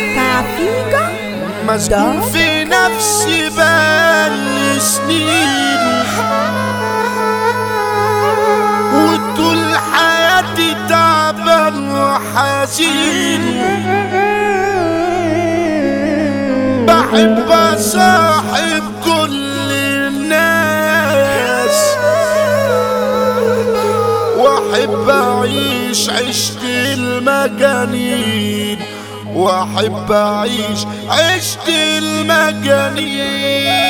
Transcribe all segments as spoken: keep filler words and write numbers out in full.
موقع فيجا مسجون في نفسي بقالي سنين، وطول حياتي تعبان وحزين. بحب أصاحب كل الناس، واحب أعيش عشت المجانين، واحب أعيش عشت المجانين.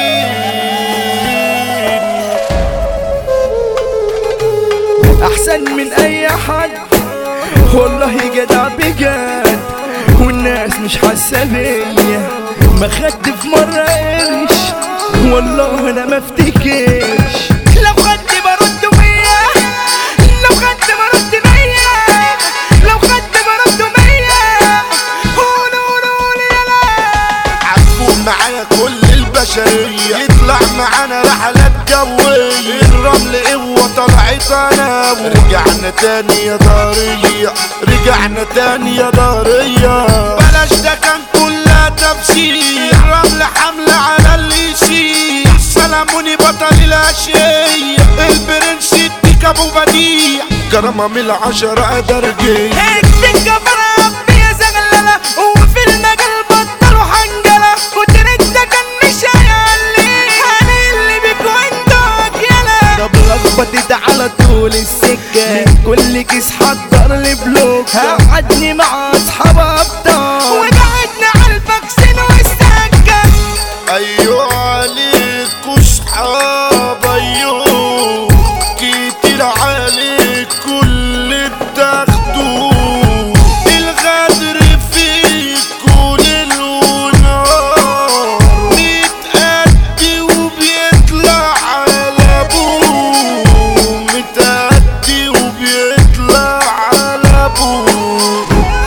احسن من اي حد والله جدع بجد، والناس مش حاسه بيا. ما خدت في مره قرش والله انا ما افتكرش. لو خدت برد مية، لو خدت برد مية، لو خدت برد مية. قولوا قولوا لي يلا. عفوا معايا كل البشريه، يطلع معانا رحلات جويه. الرمل قوه طلعت انا، ورجعنا تاني يا ضرية، رجعنا تاني يا ضرية. بلاش ده كان كلها تفسير، الرمل حملة على اللي يسير. سلاموني بطل الاشياء، البرنس الديك ابو بديع، كرامة من العشرة درجية. هيك بالجبر ربي يا زغللة، وفي المجال بطلوا حنجلة. وتريد ده كان مش هيعلي، انا اللي بيك وانتك يلا. طب لخبطت على طول السكة، من كل كيس حضر لي بلوك. قعدني مع اصحاب ابطال، وبعدنا على الفاكسين والسكة. ايوه عليكوا صحاب، ايوه كتير عليك كل بتاخدوه. الغدر فيكوا ليل ونهار، متأدي وبيطلع على ابوه، متأدي وبيطلع على ابوه.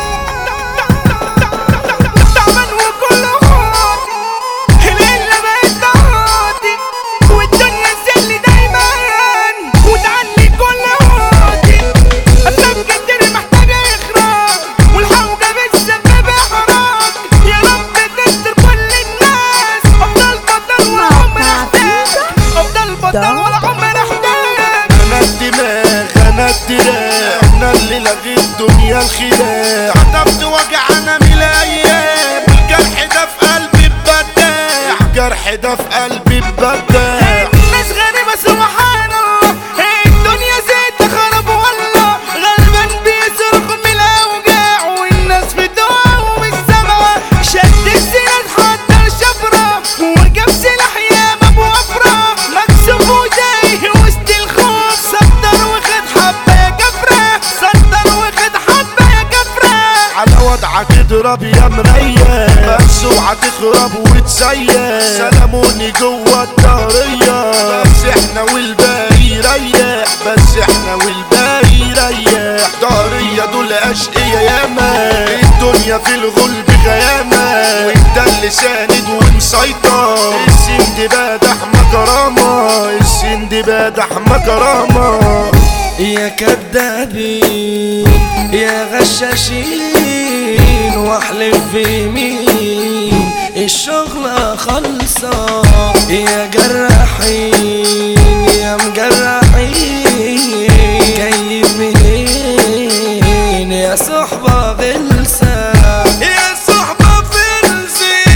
تعبان وكله هون، الليلة بقت ضغطي، والدنيا تسلي دايما وتعني كل هوتي. أفلام كتير محتاجة إخراج، والحوجة بتسبب إحراج. يا رب تستر كل الناس، أفضل بطل والعمر احتاج، أفضل بطل والعمر احتاج. انا الدماغ انا الدراع، انا اللي لغي الدنيا الخداع. عطبت وجع انا من الايام، الجرح ده في قلبي ببداع، الجرح ده في قلبي ببداع. ناس غريبة سبحان الله، الدنيا زيت خرب والله. غلبان بيصرخ من الأوجاع، والناس في دعاء ومش سامعة. شد السنان حضر شفرة، وجاب سلاح ياما بوفرة. مكسوف وتايه وسط الخوف، صدر وخد حبة يا كفرة، صدر وخد حبة يا كفرة. على وضعك اضرب يا مريح، بس اوعى تخرب وتسيح. سلاموني جوه الدارية، بس احنا والباقي يريح، بس احنا والباقي يريح. دارية دول اشقية ياما، الدنيا في الغلب غيامة، وانت اللي ساند ومسيطر. السندباد احمى كرامة، السندباد احمى كرامة. يا كدابين يا غشاشين، واحلف بمين الشغلة خلصة. يا جراحين يا مجرحين، جايب منين يا صحبة غلسة. يا صحبة فلسة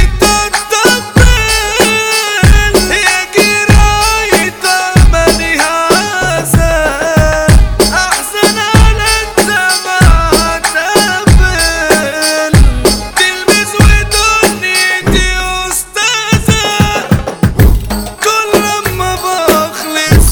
تتطبل، يا جراية ماني هاسة. أحسن على الدمع تقبل، تلبس ودنيتي أستاذة. كل لما بخلص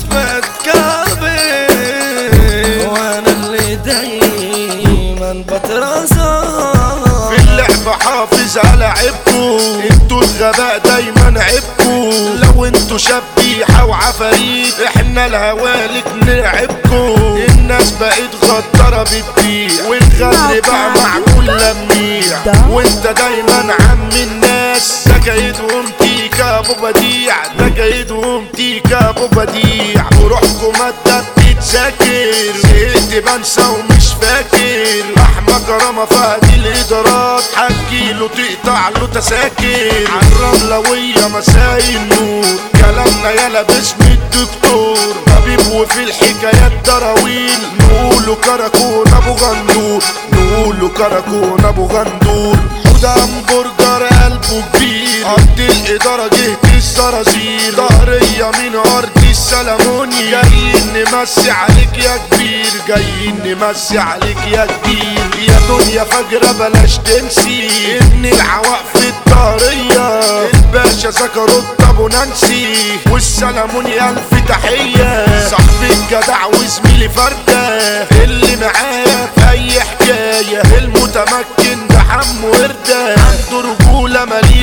بتكابل، وأنا اللي دايما بترازى. في اللعب حافظ على عيبكو، انتوا الغباء دايما عيبكو. لو انتوا شبيحة وعفاريت، احنا الهوالك نلعبكو. الناس بقت غدارة بتبيع، والغدر بقى مع كل منيع. وانت دايما عم الناس، ده جايدهم تيكا ابو بديع، ده جايدهم تيكا ابو بديع. وروحكم ما تذاكر، زهقت بنسى ومش فاكر. زحمة كرامة فهدي الإدارات حكيله تقطع له تساكن عالرملوية مساي النور كلامنا يالا باسم الدكتور طبيب وفي الحكايات دراويل نقوله كراكون ابو غندور نقوله كراكون ابو غندور حوده همبرجر قلبه كبير ارض الاداره جهة الزرازير ظهرية من ارض السلموني جايين نمسي عليك يا كبير جايين نمسي عليك يا كبير يا دنيا فجرة بلاش تنسي ابن العواق في الطارية الباشا زكروا ابو نانسي والسلموني الف تحية صاحبي الجدع وزميلي فردة اللي معايا في اي حكاية المتمكن ده حمو وردة عنده رجولة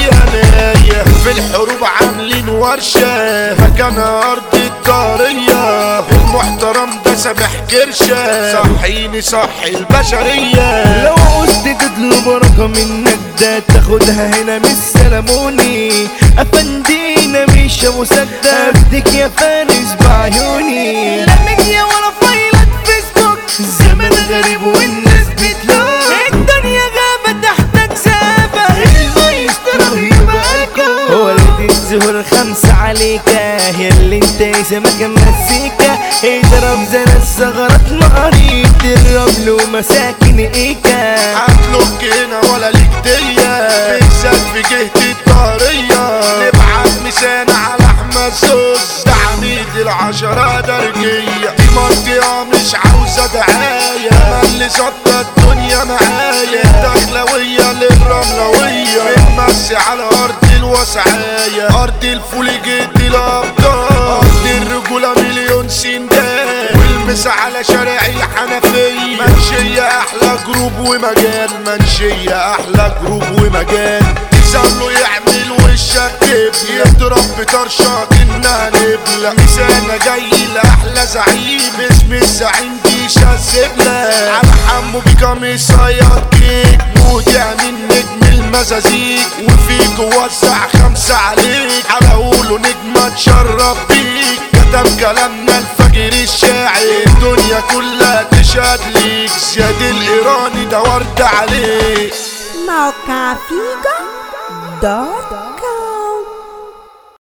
مليانة في الحروب عاملين ورشة مكان ارض الدارية المحترم ده سامح كرشة صحيني صحي البشرية لو عوزت تطلب رقم منك ده تاخدها هنا من السلموني افندينا مش ابو سدة افدك يا فارس بعيوني لا ميديا ولا فايلات فيسبوك زمن غريب والناس بتلوك الدنيا غابة تحتك سابة المايسترو يبقى ولد الزهور خمسة عليكا ياللي انت اسمك مسيكا اضرب زي الثغرات مريض الرمل ومساكن ايكا هتلوك هنا ولا ليك دية بالذات في جهة الطارية نبعت مسان على احمد زوز ده عميد العشرة درجية دي منطقة مش عاوزة دعاية مالي ظبطة الدنيا معايا دخلوية للرملوية بنمسي على ارض الوسعاية ارض الفول جد الابطال ارض الرجولة مليون سندان والمسا على شارع الحنفية منشية احلى جروب ومجال منشية احلى جروب ومجال يسألوا يعمل وشك يضرب بطرشة انها نبلة مسانة جاي لأحلى زعيم اسم الزعيم دي شازبلة على حمو بيكا صياد كيك مودع من نجم المزازيك وفيك وزع خمسة عليك على قوله نجمة تشرب بيك كتب كلامنا الفجر الشاعر الدنيا كلها تشهد ليك زياد الإيراني ده ورد عليك موقع فيجا دوت